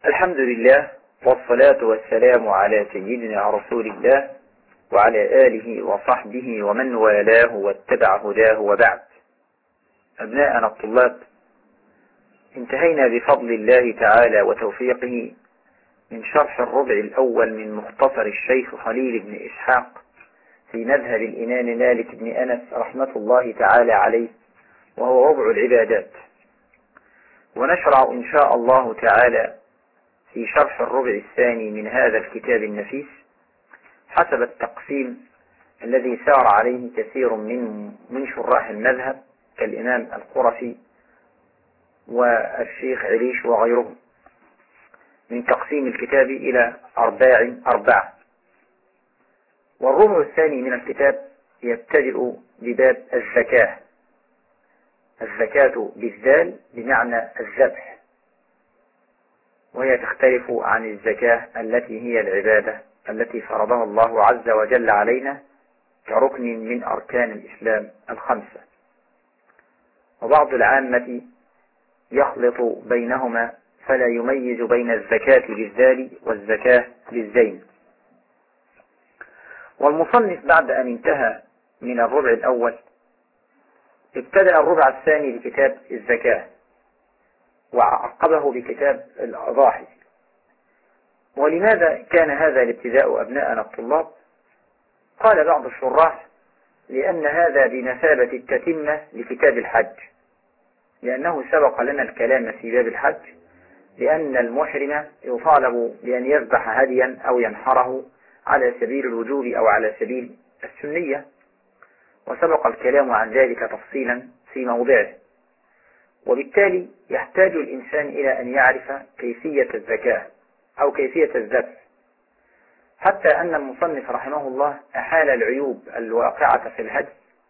الحمد لله، والصلاة والسلام على سيدنا رسول الله وعلى آله وصحبه ومن والاه واتبع هداه، وبعد. أبناءنا الطلاب، انتهينا بفضل الله تعالى وتوفيقه من شرح الربع الأول من مختصر الشيخ خليل بن إسحاق في مذهب الإمام مالك بن أنس رحمة الله تعالى عليه، وهو ربع العبادات. ونشرع إن شاء الله تعالى في شرح الربع الثاني من هذا الكتاب النفيس حسب التقسيم الذي سار عليه كثير من شراح المذهب كالإمام القرفي والشيخ عليش وغيرهم، من تقسيم الكتاب إلى أربعة. والربع الثاني من الكتاب يبتدئ بباب الزكاة. الزكاة بالذال بمعنى الذبح، وهي تختلف عن الزكاة التي هي العبادة التي فرضها الله عز وجل علينا كركن من أركان الإسلام الخمسة. وبعض العامة يخلط بينهما فلا يميز بين الزكاة بالذال والزكاة بالزين. والمصنف بعد أن انتهى من الربع الأول ابتدأ الربع الثاني بكتاب الزكاة، وعقبه بكتاب الأضاحي. ولماذا كان هذا الابتداء أبناءنا الطلاب؟ قال بعض الشراح: لأن هذا بمثابة التتمة لكتاب الحج، لأنه سبق لنا الكلام في باب الحج لأن المحرم يطالب بأن يذبح هديا أو ينحره على سبيل الوجوب أو على سبيل السنية، وسبق الكلام عن ذلك تفصيلا في موضعه. وبالتالي يحتاج الإنسان إلى أن يعرف كيفية الزكاة أو كيفية الذبح، حتى أن المصنف رحمه الله أحال العيوب الواقعة في الهدي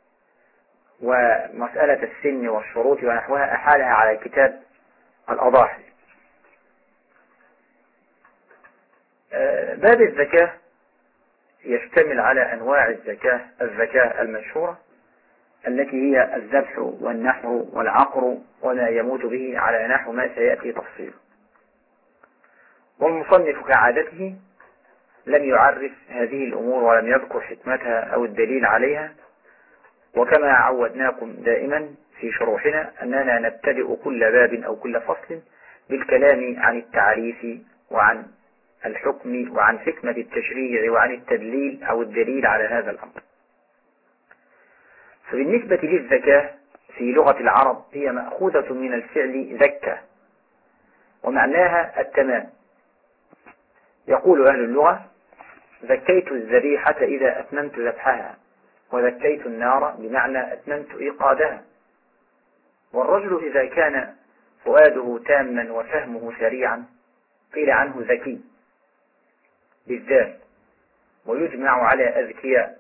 ومسألة السن والشروط ونحوها أحالها على كتاب الأضاحي. باب الزكاة يشتمل على أنواع الزكاة المشهورة التي هي الذبح والنحر والعقر وما يموت به على نحو ما سيأتي تفصيله. والمصنف كعادته لم يعرف هذه الأمور ولم يذكر حكمتها أو الدليل عليها، وكما عودناكم دائما في شروحنا أننا نبتدئ كل باب أو كل فصل بالكلام عن التعريف وعن الحكم وعن حكمة التشريع وعن التدليل أو الدليل على هذا الأمر. فبالنسبة للزكاة في لغة العرب هي مأخوذة من الفعل زكى، ومعناها التمام. يقول أهل اللغة: زكيت الذبيحة إذا أتممت ذبحها، وزكيت النار بمعنى أتممت إيقادها. والرجل إذا كان فؤاده تاما وفهمه سريعا قيل عنه ذكي بالذات، ويجمع على أذكياء.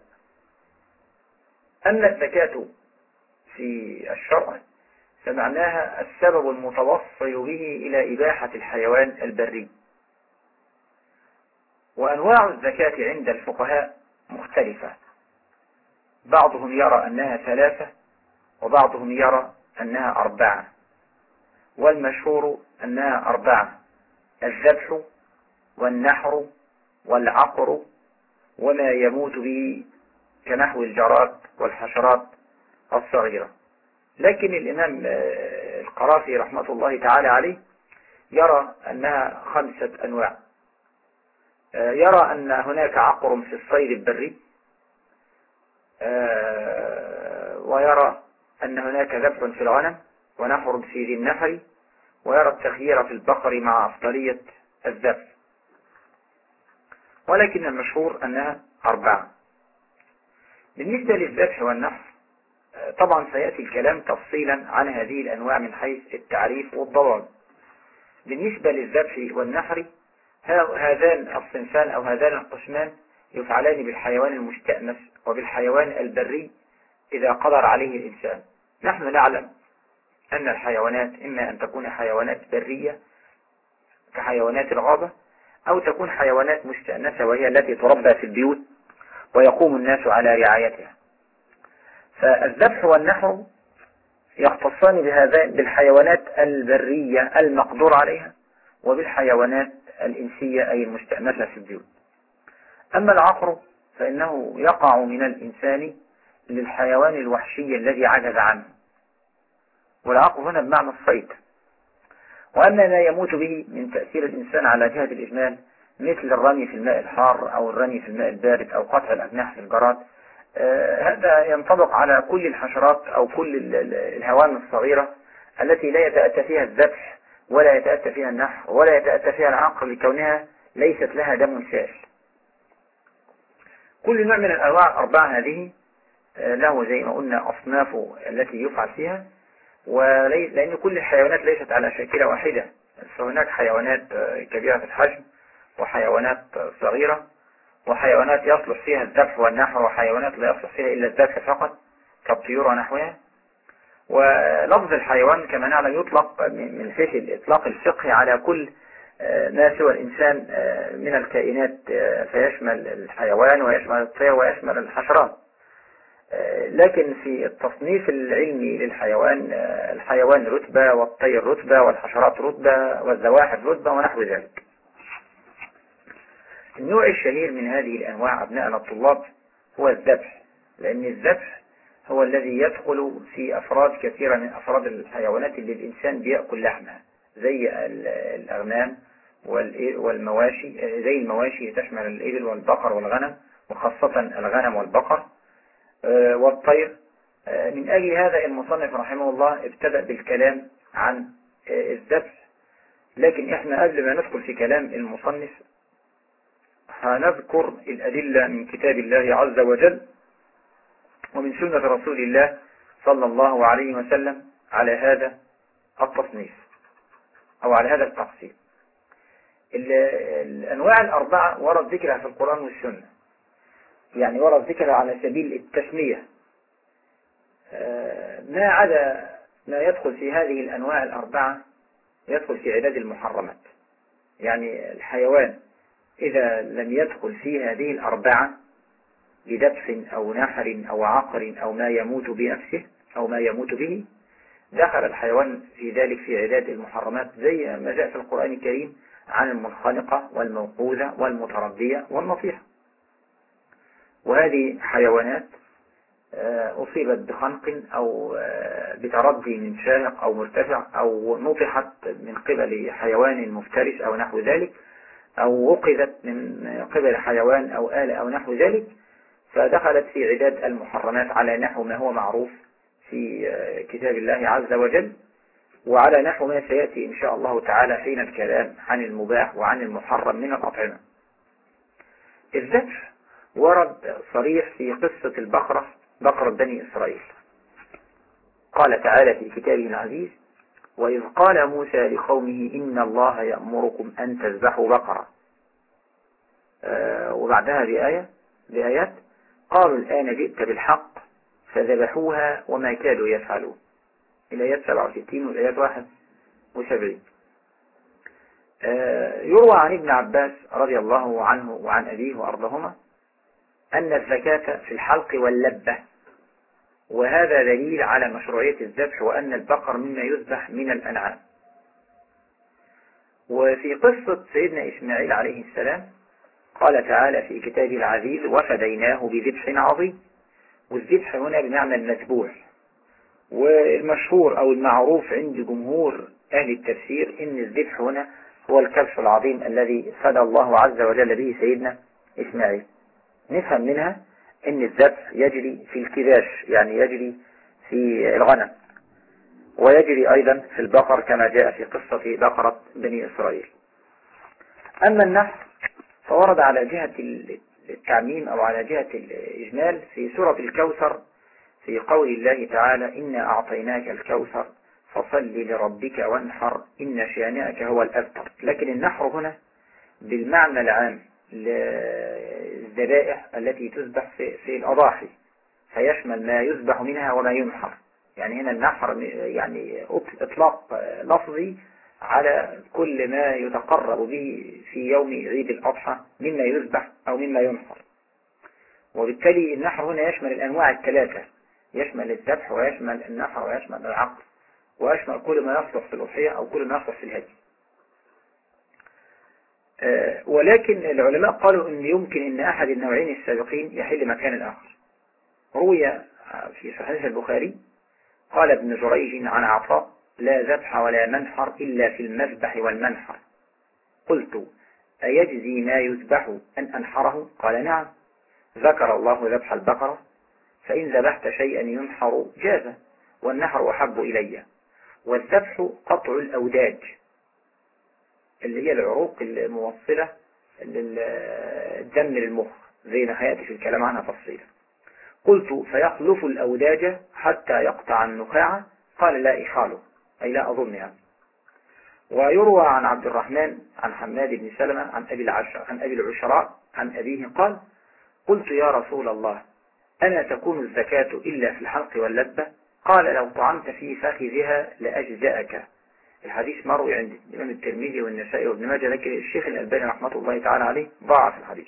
أما الزكاة في الشرع فمعناها السبب المتوصل به إلى إباحة الحيوان البري. وأنواع الزكاة عند الفقهاء مختلفة، بعضهم يرى أنها 3 وبعضهم يرى أنها 4، والمشهور أنها 4: الذبح والنحر والعقر وما يموت به كنحو الجراد والحشرات الصغيرة. لكن الإمام القرافي رحمة الله تعالى عليه يرى أنها 5 أنواع. يرى أن هناك عقر في الصيد البري، ويرى أن هناك ذبح في الغنم ونحر في ذي النحر، ويرى التخيير في البقر مع أفضلية الذبح، ولكن المشهور أنها 4. بالنسبة للذبح والنحر طبعا سيأتي الكلام تفصيلا عن هذه الأنواع من حيث التعريف والضوابط. بالنسبة للذبح والنحر هذان الصنفان أو هذان القسمان يفعلان بالحيوان المستأنس وبالحيوان البري إذا قدر عليه الإنسان. نحن نعلم أن الحيوانات إما أن تكون حيوانات برية كحيوانات الغابة، أو تكون حيوانات مستأنسة وهي التي تربى في البيوت ويقوم الناس على رعايتها. فالذبح والنحر يختصان بالحيوانات البرية المقدور عليها، وبالحيوانات الإنسية أي المستأنسة في البيوت. أما العقر فإنه يقع من الإنسان للحيوان الوحشي الذي عجز عنه، والعقر هنا بمعنى الصيد. وأما ما يموت به من تأثير الإنسان على جهة الإجمال مثل الرمي في الماء الحار أو الرمي في الماء البارد أو قطع الأجنحة في الجراد، هذا ينطبق على كل الحشرات أو كل الهوام الصغيرة التي لا يتأتى فيها الذبح ولا يتأتى فيها النحر ولا يتأتى فيها العقر لكونها ليست لها دم سائل. كل نوع من الأنواع الأربعة هذه له زي ما قلنا أصنافه التي يفعل فيها، لأن كل الحيوانات ليست على شاكلة واحدة، فهناك حيوانات كبيرة في الحجم وحيوانات صغيرة وحيوانات يصلح فيها الذبح والنحر وحيوانات لا يصلح فيها إلا الذبح فقط كالطيور ونحوها. ولفظ الحيوان كما نعلم يطلق من حيث الإطلاق الفقهي على كل ما سوى الإنسان من الكائنات، فيشمل الحيوان ويشمل الطير ويشمل الحشرات. لكن في التصنيف العلمي للحيوان، الحيوان رتبة والطير رتبة والحشرات رتبة والزواحف رتبة ونحو ذلك. النوع الشهير من هذه الأنواع أبناءنا الطلاب هو الذبح، لأن الذبح هو الذي يدخل في أفراد كثيرة من أفراد الحيوانات اللي الإنسان بيأكل لحمها، زي الأغنام والمواشي، زي المواشي تشمل الإبل والبقر والغنم وخاصة الغنم والبقر والطير. من أجل هذا المصنف رحمه الله ابتدأ بالكلام عن الذبح، لكن احنا قبل ما ندخل في كلام المصنف هنذكر الأدلة من كتاب الله عز وجل ومن سنة رسول الله صلى الله عليه وسلم على هذا التصنيف أو على هذا التقسيم. الأنواع الأربعة ورد ذكرها في القرآن والسنة، يعني ورد ذكرها على سبيل التسمية. ما عدا ما يدخل في هذه الأنواع الأربعة يدخل في عداد المحرمات. يعني الحيوان إذا لم يدخل في هذه الأربعة بذبح أو نحر أو عقر أو ما يموت بنفسه أو ما يموت به، دخل الحيوان في ذلك في عداد المحرمات، زي ما جاء في القرآن الكريم عن المنخنقة والموقوذة والمتردية والنطيحة. وهذه حيوانات أصيبت بخنق أو بتردي من شاهق أو مرتفع أو نطحت من قبل حيوان مفترس أو نحو ذلك، أو وقذت من قبل حيوان أو آلة أو نحو ذلك، فدخلت في عداد المحرمات على نحو ما هو معروف في كتاب الله عز وجل، وعلى نحو ما سيأتي إن شاء الله تعالى حين الكلام عن المباح وعن المحرم من الأطعمة. الذبح ورد صريح في قصة البقرة، بقرة بني إسرائيل. قال تعالى في كتابه العزيز: وإذ قال موسى لقومه إن الله يأمركم أن تذبحوا بقرة. وبعدها بآيات قالوا الآن جئت بالحق فذبحوها وما كادوا يفعلون، الآيات 67 والآيات 71. يروى عن ابن عباس رضي الله عنه وعن أبيه وأرضهما أن الزكاة في الحلق واللبة، وهذا دليل على مشروعية الذبح وأن البقر مما يذبح من الأنعام. وفي قصة سيدنا إسماعيل عليه السلام قال تعالى في كتابه العزيز: وفديناه بذبح عظيم. والذبح هنا بمعنى المذبوح. والمشهور أو المعروف عند جمهور أهل التفسير إن الذبح هنا هو الكبش العظيم الذي فدى الله عز وجل به سيدنا إسماعيل. نفهم منها إن الذبح يجري في الكباش، يعني يجري في الغنم، ويجري أيضا في البقر كما جاء في قصة بقرة بني إسرائيل. أما النحر فورد على جهة التعميم أو على جهة الإجمال في سورة الكوثر في قول الله تعالى: إنا أعطيناك الكوثر فصل لربك وانحر إن شانئك هو الأبتر. لكن النحر هنا بالمعنى العام للذبائح التي تذبح في الأضاحي، فيشمل ما يذبح منها وما ينحر. يعني هنا النحر يعني إطلاق لفظي على كل ما يتقرب به في يوم عيد الأضحى مما يذبح أو مما ينحر. وبالتالي النحر هنا يشمل الأنواع الثلاثة، يشمل الذبح ويشمل النحر ويشمل العقر ويشمل كل ما يصلح في الأضحية أو كل ما يصلح في الهدي. ولكن العلماء قالوا ان يمكن ان احد النوعين السابقين يحل مكان الاخر. روي في صحيح البخاري قال ابن جريج عن عطاء: لا ذبح ولا منحر إلا في المذبح والمنحر. قلت: أيجزي ما يذبح أن أنحره؟ قال: نعم. ذكر الله ذبح البقرة: فإن ذبحت شيئا ينحر جاز، والنحر أحب إلي. والذبح قطع الأوداج اللي هي العروق الموصلة للدم للمخ، زي ما هيأتي في الكلام عنها تفصيلا. قلت: فيخلف الأوداج حتى يقطع النخاع؟ قال: لا إخاله، أي لا أظن يعني. ويروى عن عبد الرحمن عن حماد بن سلمة عن أبي العشراء عن أبيه قال: قلت: يا رسول الله، ألا تكون الزكاة إلا في الحلق واللبة؟ قال: لو طعنت في فخذها لأجزأك. الحديث مروي عند الإمام الترمذي والنسائي وابن ماجه، لكن الشيخ الألباني رحمة الله تعالى عليه ضعف الحديث.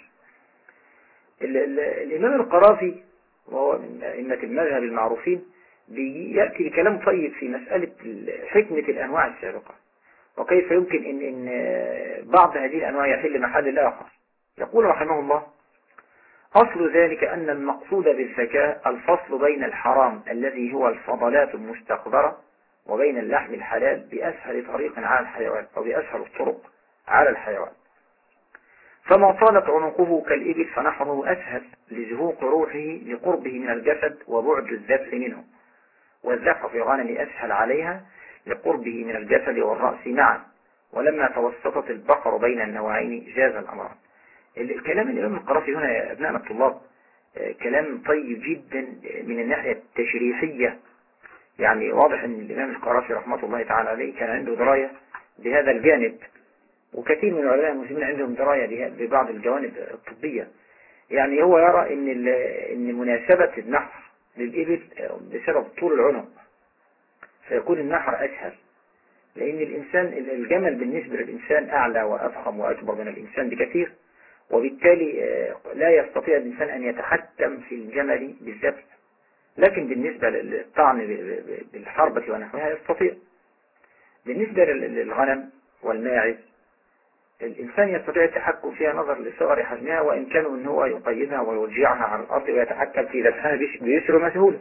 الإمام القرافي وهو من أئمة المذهب المعروفين بيأتي بكلام طيب في مسألة حكمة الأنواع السابقة، وكيف يمكن إن بعض هذه الأنواع يحل محل الآخر. يقول رحمه الله: أصل ذلك أن المقصود بالزكاة الفصل بين الحرام الذي هو الفضلات المستقدرة وبين اللحم الحلال بأسهل طريق على الحيوان، أو بأسهل الطرق على الحيوان. فما طالت عنقه كالإبل فنحره أسهل لزهوق روحه لقربه من الجسد وبعد الذبح منه، والذبح في الغنم أسهل عليها لقربه من الجسد والرأس معا. ولما توسطت البقر بين النوعين جاز الأمر. الكلام الإمام القرافي هنا يا أبناء الطلاب كلام طيب جدا من الناحية التشريحية. يعني واضح أن الإمام القرافي رحمة الله تعالى عليه كان عنده دراية بهذا الجانب، وكثير من العلماء المسلمين عندهم دراية ببعض الجوانب الطبية. يعني هو يرى أن مناسبة النحر للإبل بسبب طول العنق، فيكون النحر أسهل، لأن الجمل بالنسبة للإنسان أعلى وأفخم وأكبر من الإنسان بكثير، وبالتالي لا يستطيع الإنسان أن يتحكم في الجمل بالذبح. لكن بالنسبة للطعن بالحربة ونحوها يستطيع. بالنسبة للغنم والماعز الإنسان يستطيع التحكم فيها نظر لصغر حجمها، وإن كانوا أن هو يقيدها ويرجعها على الأرض ويتحكم في ذبحها بيسر وسهولة.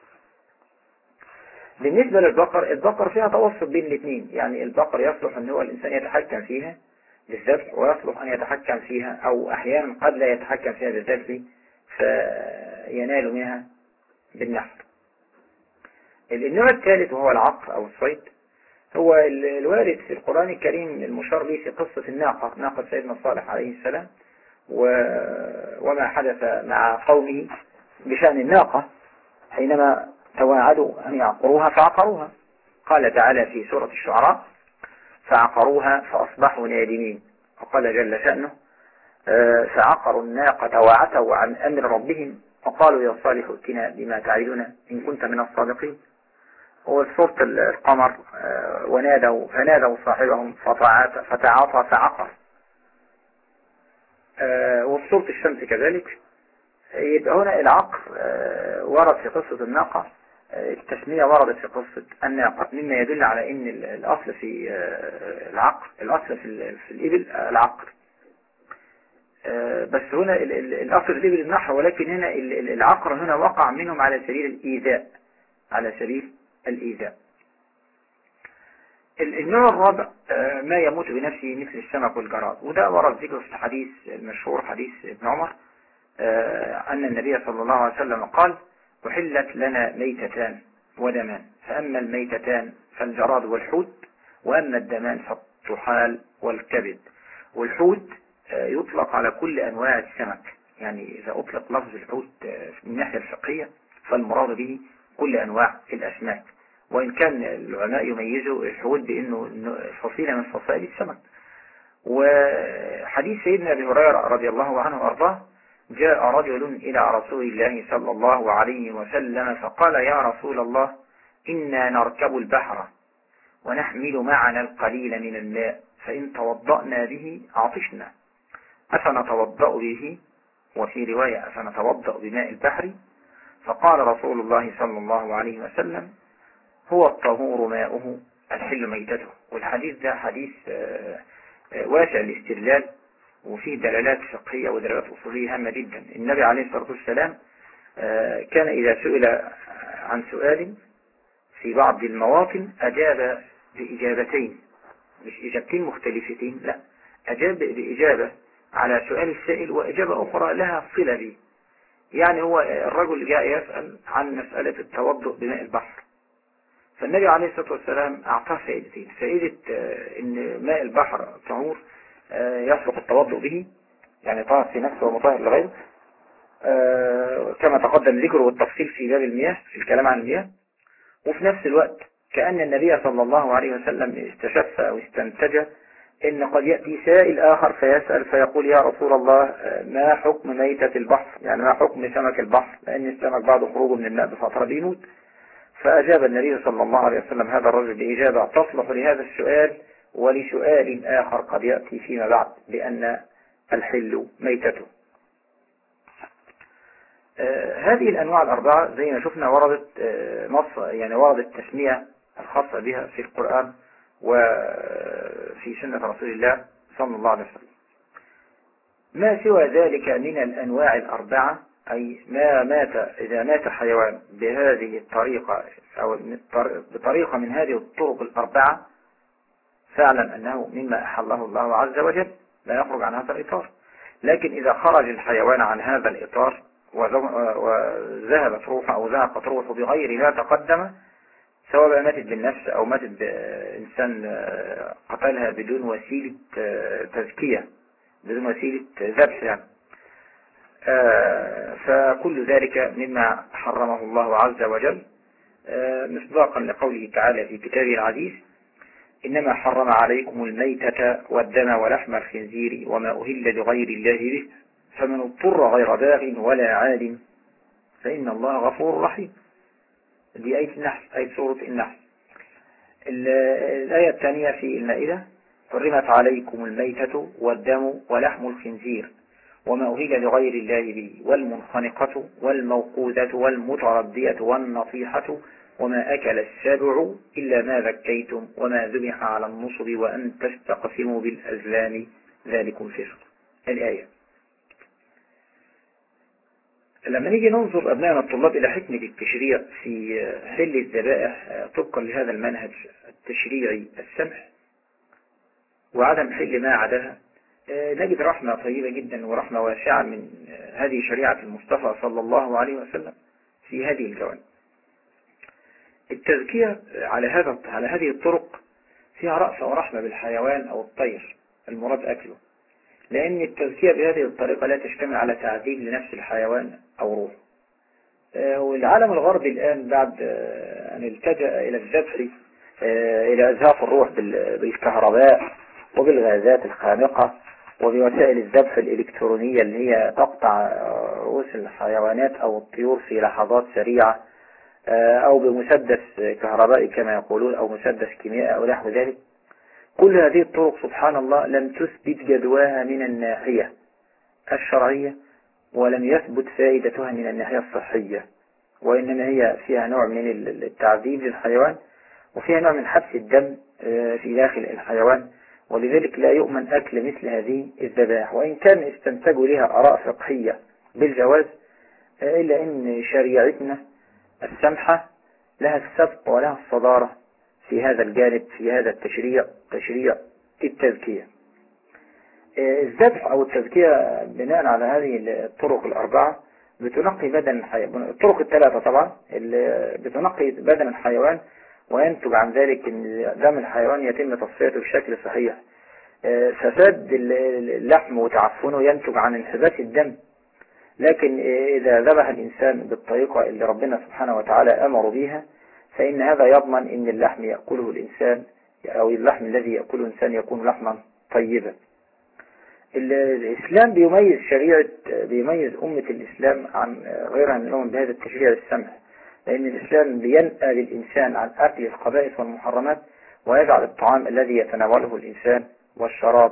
بالنسبة للبقر، البقر فيها توسط بين الاثنين، يعني البقر يصلح أن هو الإنسان يتحكم فيها بالذبح، ويصلح أن يتحكم فيها أو أحيانا قد لا يتحكم فيها بالذبح فينال منها بالنحر. النوع الثالث وهو العقر أو الصيد، هو الوارد في القرآن الكريم المشار به في قصة الناقة، ناقة سيدنا صالح عليه السلام، وما حدث مع قومه بشأن الناقة حينما تواعدوا أن يعقروها فعقروها. قال تعالى في سورة الشعراء: فعقروها فأصبحوا نادمين. وقال جل شأنه: فعقروا الناقة وعتوا عن أمر ربهم وقالوا يا صالح ائتنا بما تعدنا إن كنت من الصادقين. وسورة القمر: فنادوا صاحبهم فتعاطى فعقر. وفي سورة الشمس كذلك. يبقى هنا العقر ورد في قصة الناقة، التسمية وردت في قصة الناقة، مما يدل على ان الأصل في العقر، الأصل في الإبل العقر، بس هنا الأصل في الإبل النحر، ولكن هنا العقر هنا وقع منهم على سبيل الإيذاء، على سبيل الإيذاء. النوع الرابع ما يموت بنفسه مثل السمك والجراد، وده ورد ذكره في الحديث المشهور حديث ابن عمر أن النبي صلى الله عليه وسلم قال: أحلت لنا ميتتان ودمان، فأما الميتتان فالجراد والحوت، وأما الدمان فالطحال والكبد. والحوت يطلق على كل أنواع السمك، يعني إذا أطلق لفظ الحوت من الناحية الفقهية فالمراد به كل أنواع الأسماك، وإن كان العلماء يميزوا الحوت بأنه فصيلة من فصائل السمك. وحديث سيدنا أبي هريرة رضي الله عنه وأرضاه: جاء رجل إلى رسول الله صلى الله عليه وسلم فقال: يا رسول الله، إنا نركب البحر ونحمل معنا القليل من الماء، فإن توضأنا به عطشنا، أفنتوضأ به؟ وفي رواية: أفنتوضأ بماء البحر؟ فقال رسول الله صلى الله عليه وسلم: هو الطهور ماؤه الحل ميتته. والحديث ده حديث واسع الاستدلال، وفيه دلالات فقهية ودلالات أصولية هامة جدا. النبي عليه الصلاة والسلام كان إذا سئل عن سؤال في بعض المواطن أجاب بإجابتين، مش إجابتين مختلفتين، لا، أجاب بإجابة على سؤال السائل وإجابة أخرى لها صلة به. يعني هو الرجل جاء يسأل عن مسألة التوضؤ بماء البحر، فالنبي عليه الصلاة والسلام أعطاه فائدتين: فائدة إن ماء البحر طهور يصلح التوضؤ به، يعني طاهر في نفسه ومطهر لغيره، كما تقدم ذكره والتفصيل في باب المياه في الكلام عن المياه. وفي نفس الوقت كأن النبي صلى الله عليه وسلم استشف أو استنتج إن قد يأتي سائل آخر فيسأل فيقول: يا رسول الله، ما حكم ميتة البحر؟ يعني ما حكم سمك البحر؟ لأن السمك بعد خروجه من الماء بفترة بيموت. فأجاب النبي صلى الله عليه وسلم هذا الرجل بإجابة تصلح لهذا السؤال ولسؤال آخر قد يأتي فيما بعد، لأن الحل ميتته. هذه الأنواع الأربعة زي ما شفنا وردت يعني وردت تسمية الخاصة بها في القرآن وفي سنة رسول الله صلى الله عليه وسلم. ما سوى ذلك من الأنواع الأربعة، أي ما مات إذا مات حيوان بهذه الطريقة أو بطريقة من هذه الطرق الأربعة، فاعلم أنه مما أحله الله عز وجل، لا يخرج عن هذا الإطار. لكن إذا خرج الحيوان عن هذا الإطار وذهبت روحه أو ذهبت روحه بغير ما تقدم، سواء ماتت بالنفس أو ماتت بإنسان قتلها بدون وسيلة تزكية، بدون وسيلة ذبح يعني، فكل ذلك مما حرمه الله عز وجل، مصداقا لقوله تعالى في كتابه العزيز: إنما حرم عليكم الميتة والدم ولحم الخنزير وما أهل لغير الله به فمن اضطر غير باغ ولا عاد فإن الله غفور رحيم. دي آية النحل، آية سورة النحل. الآية الثانية في المائدة: حرمت عليكم الميتة والدم ولحم الخنزير وما أهل لغير الله به والمنخنقة والموقوذة والمتردية والنطيحة وما أكل السبع إلا ما ذكيتم وما ذبح على النصب وأن تستقسموا بالأزلام ذلكم فسق. الآية. لما نيجي ننظر أبنائنا الطلاب إلى حكمة التشريع في حل الذبائح طبقا لهذا المنهج التشريعي السمح وعدم حل ما عداها، نجد رحمة طيبة جدا ورحمة واسعة من هذه شريعة المصطفى صلى الله عليه وسلم في هذه الجوانب. التزكية على هذه الطرق فيها رأفة ورحمة بالحيوان أو الطير المراد أكله، لأن التزكية بهذه الطريقة لا تشتمل على تعذيب لنفس الحيوان أو روح. والعالم الغربي الآن بعد أن التجأ إلى الذبح إلى إزهاق الروح بالكهرباء وبالغازات الخانقة وبوسائل الذبح الإلكترونية اللي هي تقطع رؤوس الحيوانات أو الطيور في لحظات سريعة، أو بمسدس كهربائي كما يقولون أو مسدس كيميائي أو نحو ذلك. كل هذه الطرق سبحان الله لم تثبت جدواها من الناحية الشرعية ولم يثبت فائدتها من الناحية الصحية، وإنما هي فيها نوع من التعذيب للحيوان وفيها نوع من حبس الدم في داخل الحيوان، ولذلك لا يؤمن أكل مثل هذه الذبائح. وإن كان استنتجوا لها آراء فقهية بالجواز، إلا أن شريعتنا السمحة لها السبق ولها الصدارة في هذا الجانب، في هذا التشريع، تشريع التزكية. الذبح أو التزكية بناء على هذه الطرق الأربعة بتنقي بدن الحيوان، الطرق الثلاثة طبعا بتنقي بدن الحيوان، وينتج عن ذلك أن دم الحيوان يتم تصفيته بشكل صحيح. فساد اللحم وتعفنه ينتج عن انحباس الدم. لكن إذا ذبح الإنسان بالطريقة اللي ربنا سبحانه وتعالى أمر بها، فإن هذا يضمن أن اللحم يأكله الإنسان أو اللحم الذي يأكله الإنسان يكون لحما طيبا. الإسلام بيميز أمة الإسلام عن غيرها من الأمم بهذا التشريع السمح، لأن الإسلام بينأى للإنسان عن أكل الخبائث والمحرمات ويجعل الطعام الذي يتناوله الإنسان والشراب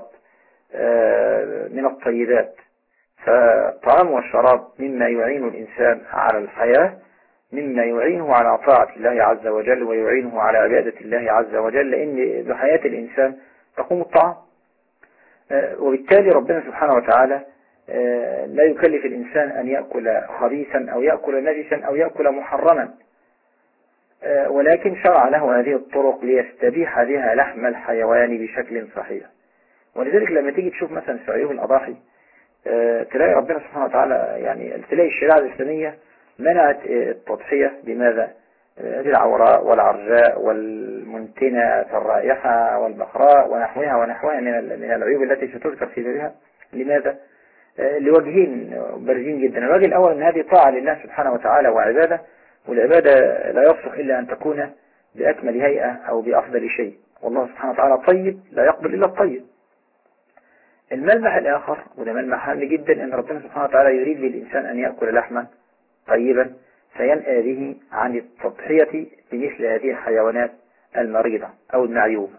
من الطيبات. فالطعام والشراب مما يعين الإنسان على الحياة، مما يعينه على طاعة الله عز وجل ويعينه على عبادة الله عز وجل، لأن بحياة الإنسان تقوم الطعام. وبالتالي ربنا سبحانه وتعالى لا يكلف الإنسان أن يأكل خبيثا أو يأكل نجسا أو يأكل محرما، ولكن شرع له هذه الطرق ليستبيح بها لحم الحيوان بشكل صحيح. ولذلك لما تيجي تشوف مثلا في عيوب الأضاحي تلاقي ربنا سبحانه وتعالى يعني تلاقي الشريعة الإسلامية منعت التضحية بماذا؟ بالعوراء والعرجاء والمنتنة الرائحة والبخراء ونحوها من العيوب التي ستذكر في ذلها. لماذا؟ لوجهين بارزين جدا. الوجه الأول أن هذه طاعة لله سبحانه وتعالى وعبادة، والعبادة لا يصلح إلا أن تكون بأكمل هيئة أو بأفضل شيء، والله سبحانه وتعالى طيب لا يقبل إلا الطيب. الملمح الآخر وده ملمح هام جدا أن ربنا سبحانه وتعالى يريد للإنسان أن يأكل لحما طيبا فينأى به عن التضحية بمثل هذه الحيوانات المريضة أو المعيوبة.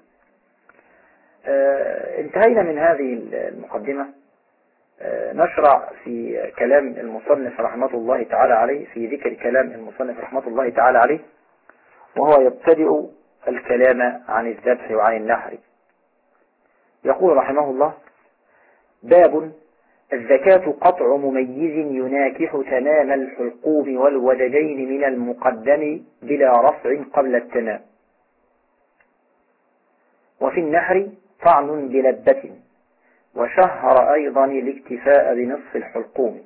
انتهينا من هذه المقدمة. نشرع في كلام المصنف رحمة الله تعالى عليه، في ذكر كلام المصنف رحمة الله تعالى عليه، وهو يبتدئ الكلام عن الذبح وعن النحر. يقول رحمه الله: باب الزكاة قطع مميز يناكح تمام الحلقوم والودجين من المقدم بلا رفع قبل التمام، وفي النحر طعن بلبة، وشهر أيضا الاكتفاء بنصف الحلقوم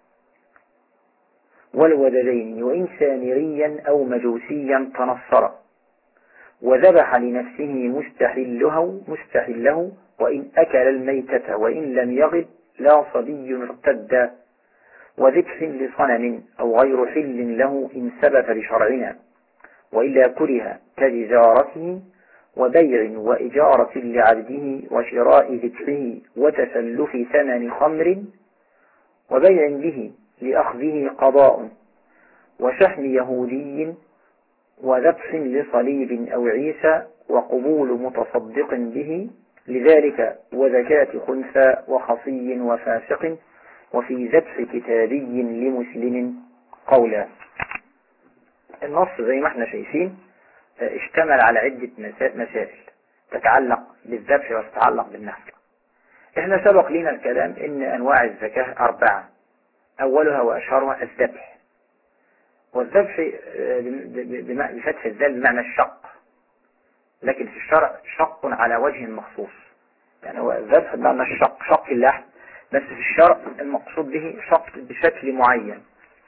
والودجين، وإن سامريا أو مجوسيا تنصر، وذبح لنفسه مستحله وإن أكل الميتة وإن لم يغب لا صبي ارتد، وذبح لصنم أو غير حل له إن ثبت بشرعنا، وإلا كره كجزارته، وبيع وإجارة لعبده، وشراء ذبحه، وتسلف ثمن خمر، وبيع به لأخذه قضاء، وشحم يهودي، وذبح لصليب أو عيسى، وقبول متصدق به لذلك، وزكاة خنثى وخصي وفاسق، وفي ذبح كتابي لمسلم قولا. النص زي ما احنا شايفين اشتمل على عدة مسائل تتعلق بالذبح وتتعلق بالنحر. احنا سبق لنا الكلام ان انواع الزكاة 4، اولها واشهرها الذبح، والذبح بفتح الذال بمعنى الشق، لكن في الشرع شق على وجه مخصوص، يعني هو الذبح بمعنى الشق، شق اللحم، بس في الشرع المقصود به شق بشكل معين.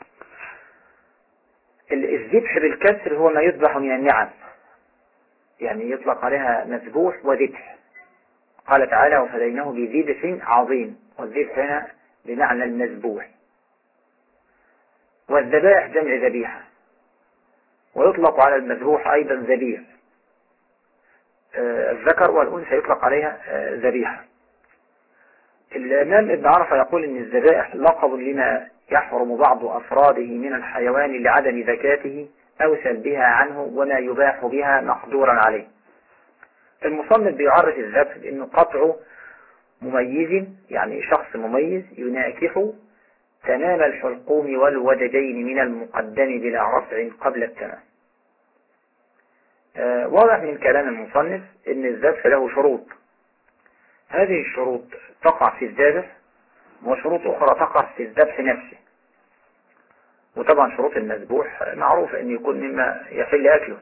الذبح بالكسر هو ما يذبح من النعم، يعني يطلق عليها مذبوح وذبح. قال تعالى: وفديناه بذبح عظيم، والذبح هنا بمعنى المذبوح. والذبائح جمع ذبيحة، ويطلق على المذبوح أيضا ذبيح، الذكر والأنثى يطلق عليها ذبيحة. الإمام ابن عرفة يقول إن الذبائح لقب لما يحرم بعض أفراده من الحيوان لعدم زكاته أو سلبها عنه، وما يباح بها مقدورا عليه. المصنف بيعرف الذبح بأنه قطع مميز، يعني شخص مميز يناكح تمام الحلقوم والودجين من المقدم بلا رفع قبل التمام. واضح من كلام المصنف ان الذبح له شروط، هذه الشروط تقع في الذبح، وشروط اخرى تقع في الذبح نفسه. وطبعا شروط المذبوح معروف ان يكون مما يحل اكله.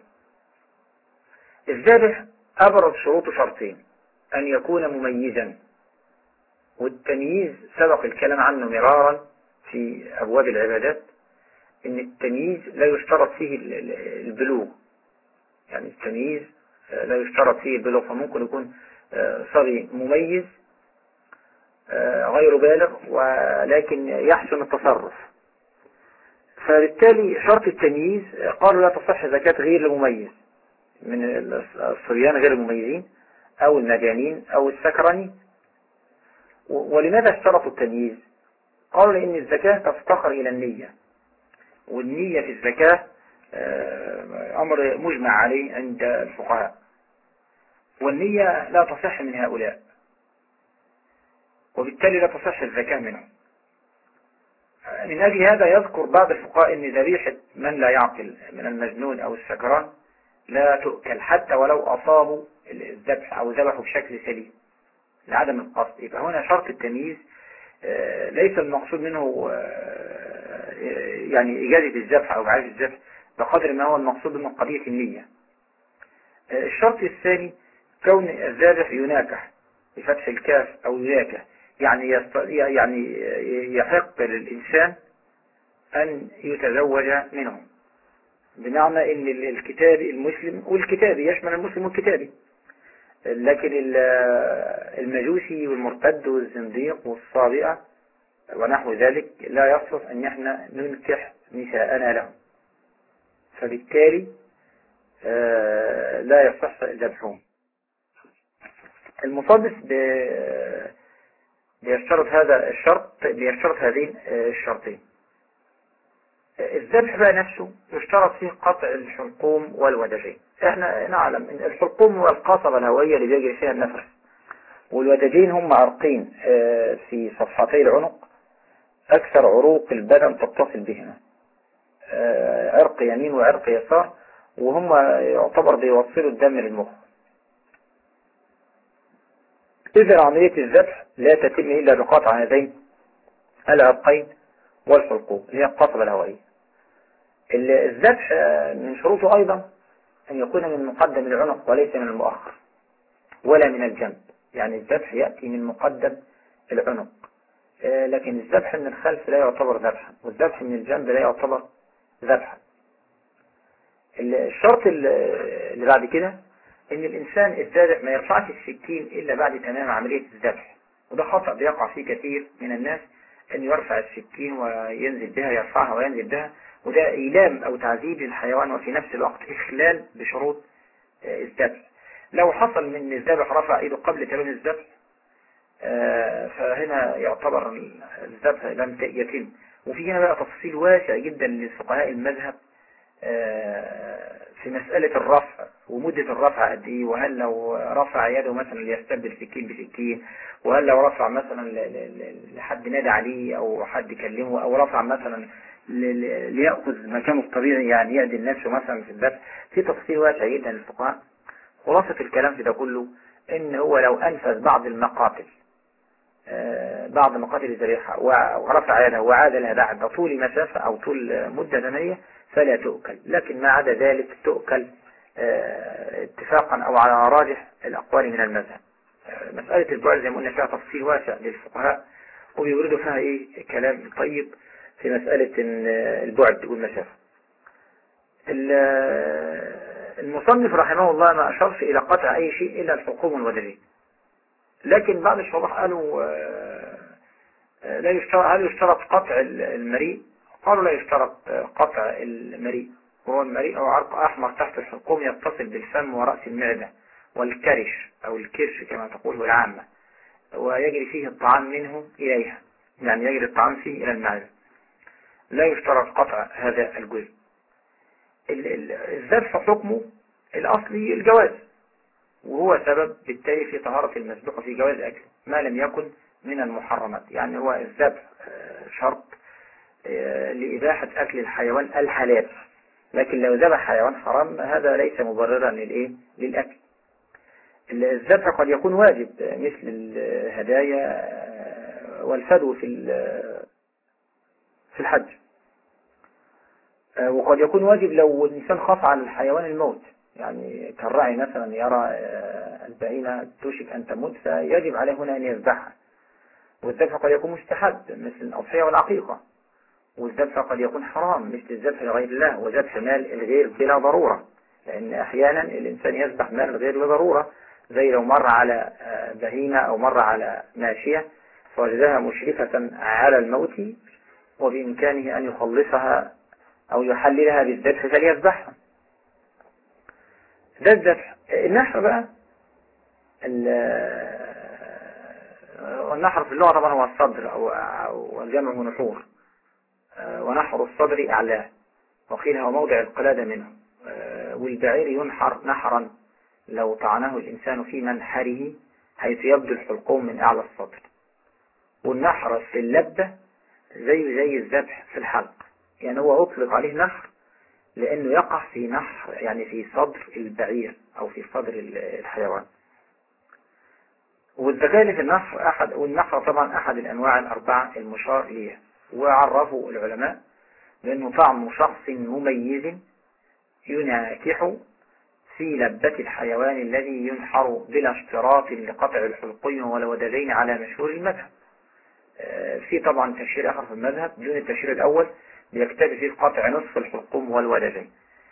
الذبح ابرز شروط شرطين: ان يكون مميزا، والتمييز سبق الكلام عنه مرارا في ابواب العبادات، ان التمييز لا يشترط فيه البلوغ، يعني التمييز لا يشترط فيه البلوغ، فممكن يكون صبي مميز غير بالغ ولكن يحسن التصرف. فبالتالي شرط التمييز قالوا لا تصح زكاة غير المميز من الصبيان غير المميزين أو المجانين أو السكرانين. ولماذا اشترطوا التمييز؟ قالوا لأن الزكاة تفتقر إلى النية، والنية في الزكاة أمر مجمع عليه عند الفقهاء، والنية لا تصح من هؤلاء، وبالتالي لا تصح الزكاة منهم. من أجل هذا يذكر بعض الفقهاء أن ذبيحة من لا يعقل من المجنون أو السكران لا تؤكل حتى ولو أصابوا الذبح أو ذبحوا بشكل سليم، لعدم القصد. يبقى هنا شرط التمييز ليس المقصود منه يعني إجازة الذبح أو إعادة الذبح بقدر ما هو المقصود من قضية النية. الشرط الثاني كون الذابح يناكح بفتح الكاف أو يناكح، يعني يحق للإنسان أن يتزوج منه، بمعنى أن الكتابي المسلم والكتابي يشمل المسلم والكتابي، لكن المجوسي والمرتد والزنديق والصابئة ونحو ذلك لا يصلح أن احنا ننكح نساءنا لهم، فبالتالي لا يصح ذبحهم. المصنف بيشترط هذا الشرط، بيشترط هذين الشرطين. الذبح بقى نفسه يشترط فيه قطع الحلقوم والودجين. احنا نعلم ان الحلقوم هو القصبة الهوائية اللي بيجري فيها النفس، والودجين هم عرقين في صفحتي العنق اكثر عروق البدن تتصل بهما، عرق يمين وعرق يسار، وهم يعتبر بيوصلوا الدم للمخ. إذا عملية الذبح لا تتم إلا بقطع هذين العرقين والحلقوم اللي هي القصبة الهوائية. الذبح من شروطه أيضا أن يكون من مقدم العنق وليس من المؤخر ولا من الجنب، يعني الذبح يأتي من مقدم العنق، لكن الذبح من الخلف لا يعتبر ذبحا، والذبح من الجنب لا يعتبر ذبحا. الشرط اللي بعد كده ان الانسان الذابح ما يرفعش السكين الا بعد تمام عملية الذبح، وده خطأ بيقع فيه كثير من الناس، ان يرفع السكين وينزل بها، يرفعها وينزل بها، وده ايلام او تعذيب للحيوان وفي نفس الوقت اخلال بشروط الذبح. لو حصل من الذابح رفع ايده قبل تمام الذبح فهنا يعتبر الذبح لم يتم. وفي هنا بقى تفصيل واسع جدا لفقهاء المذهب في مسألة الرفع ومدة الرفع قد ايه، وهل لو رفع يده مثلا ليستبدل سكين بسكين، وهل لو رفع مثلا لحد نادى عليه او حد كلمه، او رفع مثلا ليأخذ مكانه الطبيعي يعني يعدل نفسه مثلا في الذبح. في تفصيل واسع جدا للفقهاء. خلاصة الكلام في ده كله ان هو لو انفذ بعض المقاتل بعض مقاتل الذبيحة ورفع يده وعاد لها بعد طول مسافة او طول مدة زمنية فلا تؤكل، لكن ما عدا ذلك تؤكل اتفاقا او على راجح الاقوال من المذهب. مسألة البعد زي ما قلنا فيها تفصيل واسع للفقهاء، وبيوردوا فيها ايه كلام طيب في مسألة البعد والمسافة. المصنف رحمه الله ما أشرش إلى قطع أي شيء إلا الحلقوم والودجين، لكن بعض الشراح قالوا لا يشترط، هل يشترط قطع المريء؟ قالوا لا يشترط قطع المريء، وهو المريء هو عرق أحمر تحت الحلقوم يتصل بالفم ورأس المعدة والكرش أو الكرش كما تقوله العامة، ويجري فيه الطعام منه إليها، يعني يجري الطعام فيه إلى المعدة. لا يشترط قطع هذا الجزء. الذبح حكمه الأصلي الجواز، وهو سبب بالتالي في طهارة المسبوق في جواز أكله ما لم يكن من المحرمات. يعني هو الذبح شرط لإباحة أكل الحيوان الحلال، لكن لو ذبح حيوان حرام هذا ليس مبررا للأكل. الذبح قد يكون واجب مثل الهدايا والفدو في الحج، وقد يكون واجب لو الإنسان خاف على الحيوان الموت، يعني كالراعي مثلا يرى البعينة توشك أن تموت فيجب عليه هنا أن يذبحها. والذبح قد يكون مستحب مثل الأضحية والعقيقة، والذبح قد يكون حرام مثل الذبح لغير الله وذبح مال الغير بلا ضرورة، لأن أحيانا الإنسان يذبح مال الغير لضرورة، زي لو مر على بهيمة أو مر على ماشية فوجدها مشرفة على الموت وبإمكانه أن يخلصها أو يحللها بالذبح فليذبحها. ده الذبح. النحر بقى والنحر في اللغة طبعا هو الصدر أو الجمع نحور، ونحر الصدر أعلاه، وقيل هو موضع القلادة منه. والبعير ينحر نحرا لو طعنه الإنسان في منحره حيث يبدو الحلقوم من أعلى الصدر. والنحر في اللبة زي الذبح في الحلق، يعني هو أطلق عليه نحر لأنه يقع في يعني في صدر البعير أو في صدر الحيوان. والذكاء في النحر والنحر طبعا أحد الأنواع الأربعة المشار إليها. وعرفوا العلماء بأنه طعم شخص مميز يناكح في لبة الحيوان الذي ينحر بلا اشتراط لقطع الحلقين والودجين على مشهور المذهب. في طبعا تفسير آخر في المذهب دون التفسير الأول بيكتفي فيه قطع نصف الحلقوم والودجين.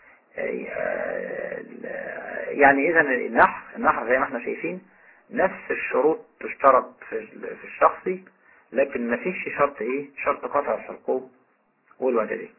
يعني إذا النحر زي ما احنا شايفين نفس الشروط تشترط في الشخصي، لكن ما فيش شرط شرط قطع الحلقوم والودجين.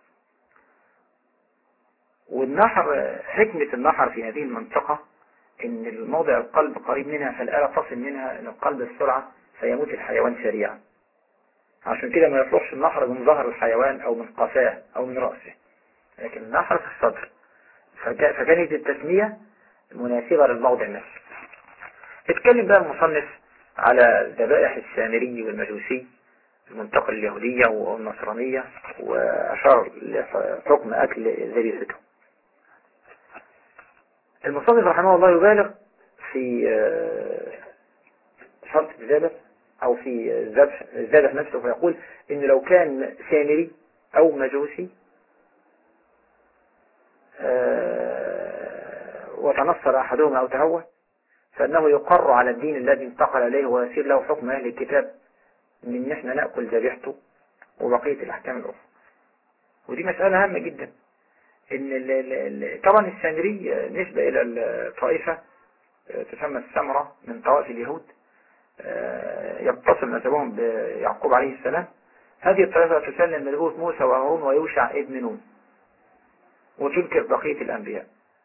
والنحر حكمة النحر في هذه المنطقة ان الموضع القلب قريب منها، فالآلة تصل منها القلب بسرعة فيموت الحيوان سريعا. عشان كده ما يطلقش النحر من ظهر الحيوان او من قفاه او من رأسه، لكن النحر في الصدر. فكانت التسمية مناسبة للموضع نفسه. اتكلم بقى المصنف على ذبائح السامري والمجوسي المنطقة اليهودية والنصرانية، وأشار لحكم أكل ذبيحتهم. المصنف رحمه الله يبالغ في شرط الذبح أو في الذبح نفسه، فيقول إن لو كان سامري أو مجوسي وتنصر أحدهما أو تهوى، فإنه يقر على الدين الذي انتقل إليه ويصير له حكم أهل الكتاب من إن احنا نأكل ذبيحته وبقية الأحكام الأخرى. ودي مسألة هامة جدا. إن طبعا السامري نسبة إلى الطائفة تسمى السمرة من طوائف اليهود، يتصل نسبهم بيعقوب عليه السلام. هذه الطائفة تسلم نبوة موسى وهارون ويوشع ابن نون، وتنكر بقية الأنبياء،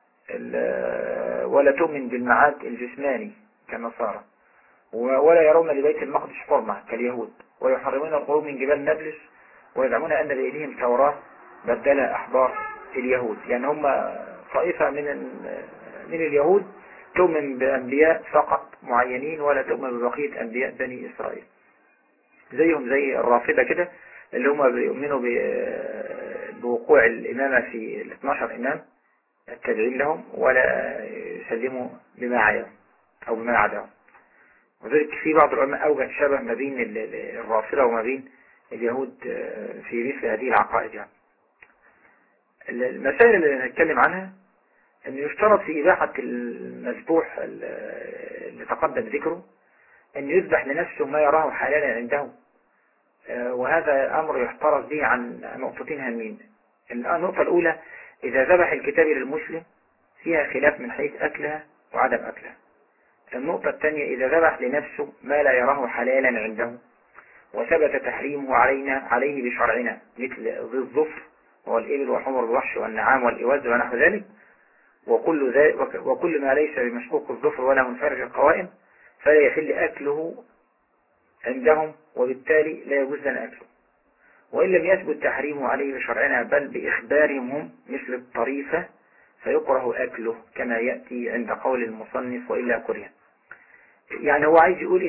ولا تؤمن بالمعاد الجسماني كالنصارى، ولا يرون لبيت المقدس حرمة كاليهود، ويحرمون القلوب من جبال نابلس، ويزعمون أن بأيديهم توراة بدلها أحبار اليهود. يعني هم طائفة من اليهود تؤمن بأنبياء فقط معينين ولا تؤمن ببقية أنبياء بني إسرائيل، زيهم زي الرافضة كده اللي هم بيؤمنوا بوقوع الإمامة في 12 إمام التابعين لهم، ولا يسلموا بما عياهم أو بما عداهم. وذلك في بعض العلماء أوجد شبه ما بين الرافضة وما بين اليهود في مثل هذه العقائد. يعني المسائل اللي نتكلم عنها أن يشترط في إباحة المذبوح اللي تقدم ذكره أن يذبح لنفسه ما يراه حلالا عنده، وهذا أمر يحترز به عن نقطتين هامين. النقطة الأولى، إذا ذبح الكتاب للمسلم فيها خلاف من حيث أكلها وعدم أكلها. النقطة الثانية، إذا ذبح لنفسه ما لا يراه حلالا عنده وثبت تحريمه عليه بشرعنا، مثل ذي الظفر والإبل وحمر الوحش والنعام والإوز ونحو ذلك، وكل ما ليس بمشقوق الظفر ولا منفرج القوائم، فلا يحل أكله عندهم، وبالتالي لا يجوز لنا أكله. وإن لم يثبت تحريمه عليه بشرعنا بل بإخبارهم هم مثل الطريفة، فيكره أكله كما يأتي عند قول المصنف وإلا كره. يعني هو عايز يقول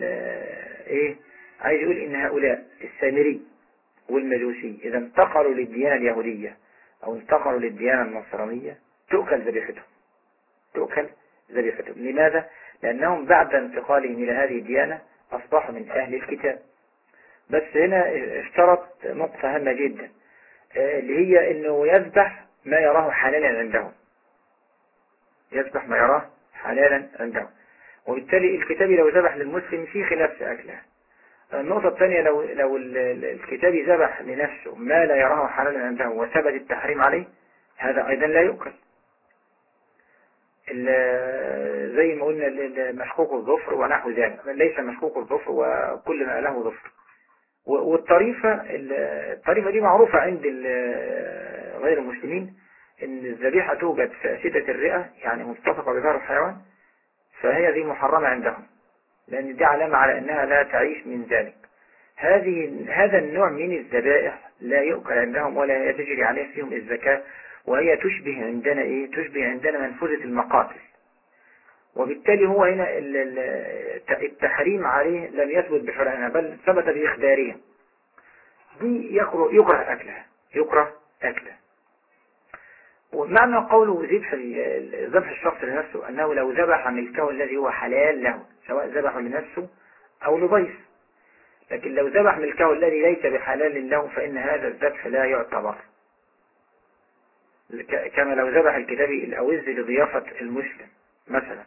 إن هؤلاء السامري والمجوسي إذا انتقلوا للديانة اليهودية أو انتقلوا للديانة النصرانية تؤكل ذبيحتهم. لماذا؟ لأنهم بعد انتقالهم إلى هذه الديانة أصبحوا من أهل الكتاب. بس هنا اشترط نقطة هامة جدا، اللي هي إنه يذبح ما يراه حلالا عندهم، وبالتالي الكتاب لو ذبح للمسلم في خلاف في أكلها. النقطة الثانية، لو الكتاب ذبح لنفسه ما لا يراه حلالا عنده وثبت التحريم عليه، هذا أيضا لا يؤكل. زي ما قلنا مشقوق الظفر ونحو ذلك، ليس مشقوق الظفر وكل ما له ظفر. الطريفة دي معروفة عند غير المسلمين، ان الذبيحة توجد فاسدة الرئة، يعني ملتصقة بظهر الحيوان، فهي دي محرمة عندهم، لأن دي علامة على أنها لا تعيش من ذلك. هذا النوع من الذبائح لا يؤكل عندهم ولا تجري عليه فيهم الزكاة، وهي تشبه عندنا منفوذة المقاتل. وبالتالي هو هنا التحريم عليه لم يثبت بشرعنا بل ثبت بإخبارهم. دي يكره أكلها. ومعنى قوله ذبح الشخص لنفسه أنه لو ذبح ملكه الذي هو حلال له، سواء ذبحه لنفسه أو لضيف. لكن لو ذبح ملكه الذي ليس بحلال له فإن هذا الذبح لا يعتبر، كما لو ذبح الكتابي الأوز لضيافة المسلم مثلا.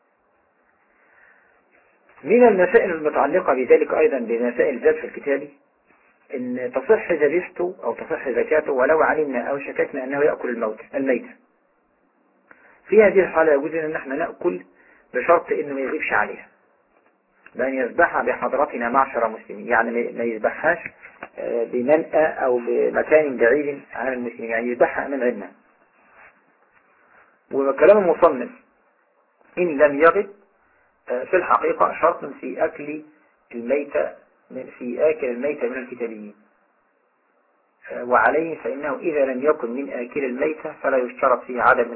من المسائل المتعلقة بذلك أيضا بمسائل ذبح الكتابي إن تصح ذبيحته أو تصح زكاته ولو علمنا أو شككنا أنه يأكل الميتة. في هذه الحالة يجوز أن نحن نأكل بشرط أنه ما يغيبش عليها، بأن يذبحها بحضرتنا معشر مسلمين، يعني ما يذبحهاش بمنأى أو بمكان بعيد عن المسلمين، يعني يذبحها أمام عيننا. وكلام المصنف إن لم يغب في الحقيقة شرط في أكل الميتة من الكتابيين، وعليه فإنه إذا لم يكن من آكل الميتة فلا يشترط فيه عدم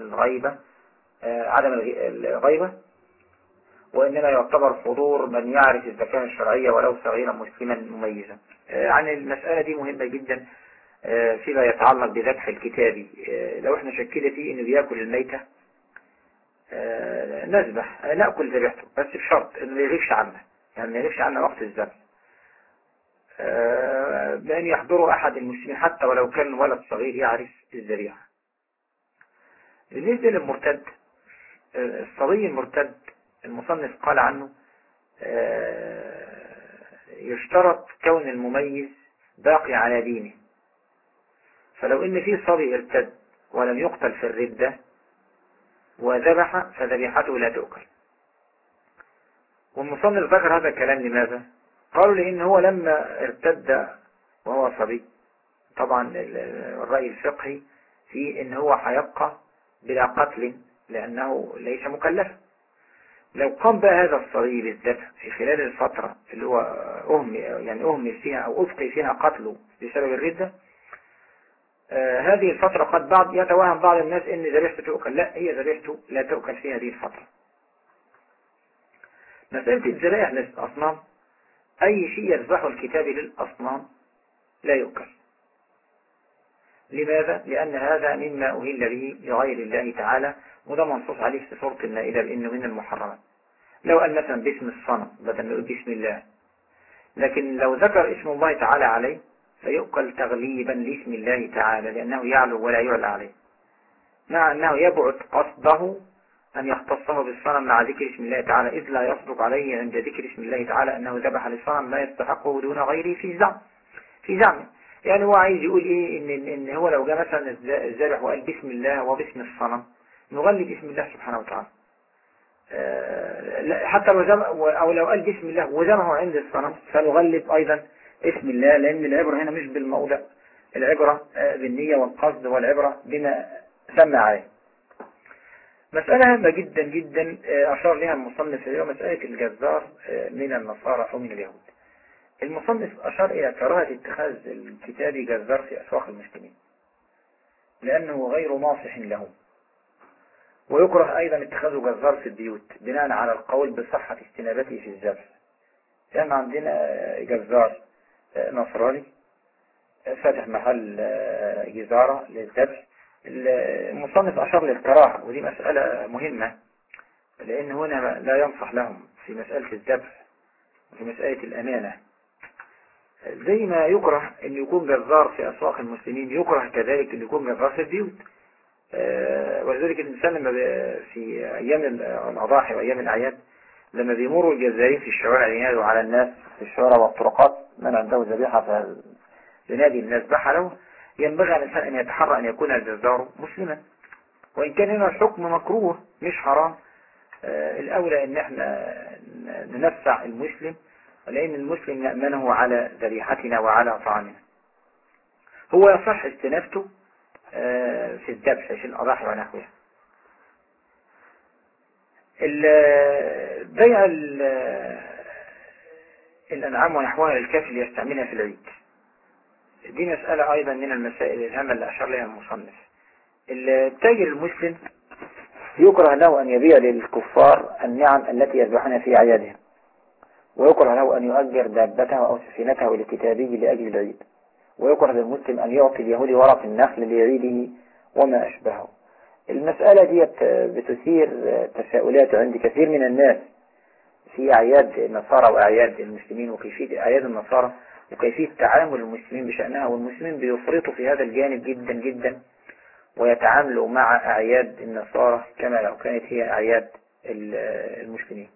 الغيبة، وإنما يعتبر حضور من يعرف الزكاة الشرعية ولو صغيرا مسلما مميزا. يعني المسألة دي مهمة جدا فيما يتعلق بذبح الكتابي. لو احنا شكينا فيه انه بياكل الميتة نأكل ذبيحته، بس بشرط انه ما يغيبش عنا، يعني ما يغيبش عنا وقت الذبح، بأن يحضره أحد المسلمين حتى ولو كان ولد صغير يعرف الذبيحة. بالنسبة للمرتد، الصبي المرتد المصنف قال عنه يشترط كون المميز باقي على دينه، فلو ان في صبي ارتد ولم يقتل في الردة وذبح فذبيحته لا تؤكل. والمصنف ذكر هذا الكلام لماذا؟ قالوا لان هو لما ارتد وهو صبي، طبعا الرأي الفقهي في ان هو هيبقى بلا قتل لانه ليس مكلفا. لو قام بقى هذا الصبي بالذبح في خلال الفترة اللي هو أهمل فيها أو أفقي فيها قتله بسبب الردة، هذه الفترة قد يتوهم بعض الناس ان ذبيحته تؤكل. لا، هي ذبيحته لا تؤكل في هذه الفترة. مسألة الذبائح للأصنام، أي شيء يذبحه الكتاب للأصنام لا يؤكل. لماذا؟ لأن هذا مما أهل به لغير الله تعالى، وده منصوص عليه في سورة المائدة بأنه من المحرمات. لو قال مثلا باسم الصنم بدل ما يقول باسم الله، لكن لو ذكر اسم الله تعالى عليه فيؤكل تغليبا لاسم الله تعالى، لأنه يعلو ولا يعلى عليه، مع أنه يبعد قصده أن يختصه بالصنم مع ذكر اسم الله تعالى، إذ لا يصدق عليه عند ذكر اسم الله تعالى أنه ذبح للصنم ما يستحقه دون غيره في زعمه. يعني هو عايز يقول إيه؟ إن هو لو جاء مثلا الذبح وقال بسم الله وباسم الصنم نغلب اسم الله سبحانه وتعالى. حتى لو قال بسم الله وذبحه عند الصنم فنغلب أيضا اسم الله، لأن العبرة هنا مش بالموضع، العبرة بالنية والقصد، والعبرة بما سمى عليه. مسألة هامة جدا جدا أشار لها المصنف، هي مسألة الجزار من النصارى أو من اليهود. المصنف أشار إلى كراهة اتخاذ الكتابي جزار في أسواق المسلمين لأنه غير ناصح لهم، ويكره أيضا اتخاذه جزار في البيوت بناء على القول بصحة استنابته في الذبح. كان عندنا جزار نصراني فاتح محل جزارة للذبح، المصنف أشار للكراهة، ودي مسألة مهمة لأن هنا لا ينصح لهم في مسألة الذبح وفي مسألة الأمانة. زي ما يكره أن يكون جزار في أسواق المسلمين، يكره كذلك أن يكون جزار في البيوت. ولذلك الإنسان لما في أيام الأضاحي وأيام الأعياد لما بيمروا الجزارين في الشوارع ينادوا على الناس في الشوارع والطرقات من عنده ذبيحة فينادي الناس ذبح له، ينبغي على الإنسان أن يتحرى أن يكون الجزار مسلما، وإن كان هنا الحكم مكروه مش حرام. الأولى أن احنا ننفع المسلم، لأن المسلم نأمنه على ذبيحتنا وعلى طعامنا. هو يصح استنافته في الذبح في الأضاحي ونحوها. بيع الأنعام ونحوها للكافر ليستعملها في العيد، دي مسألة أيضا من المسائل الهامة اللي أشار لها المصنف. التاجر المسلم يكره له أن يبيع للكفار النعم التي يذبحونها في أعيادهم، ويكره له أن يؤجر دابته أو سفينته لكتابه لأجل العيد، ويكره للمسلم أن يعطي اليهودي ورق النخل لعيده وما أشبهه. المسألة دي بتثير تساؤلات عند كثير من الناس في أعياد النصارى وأعياد المسلمين وكيفية أعياد النصارى وكيفية تعامل المسلمين بشأنها، والمسلمين بيفرطوا في هذا الجانب جدا جدا ويتعاملوا مع أعياد النصارى كما لو كانت هي أعياد المسلمين.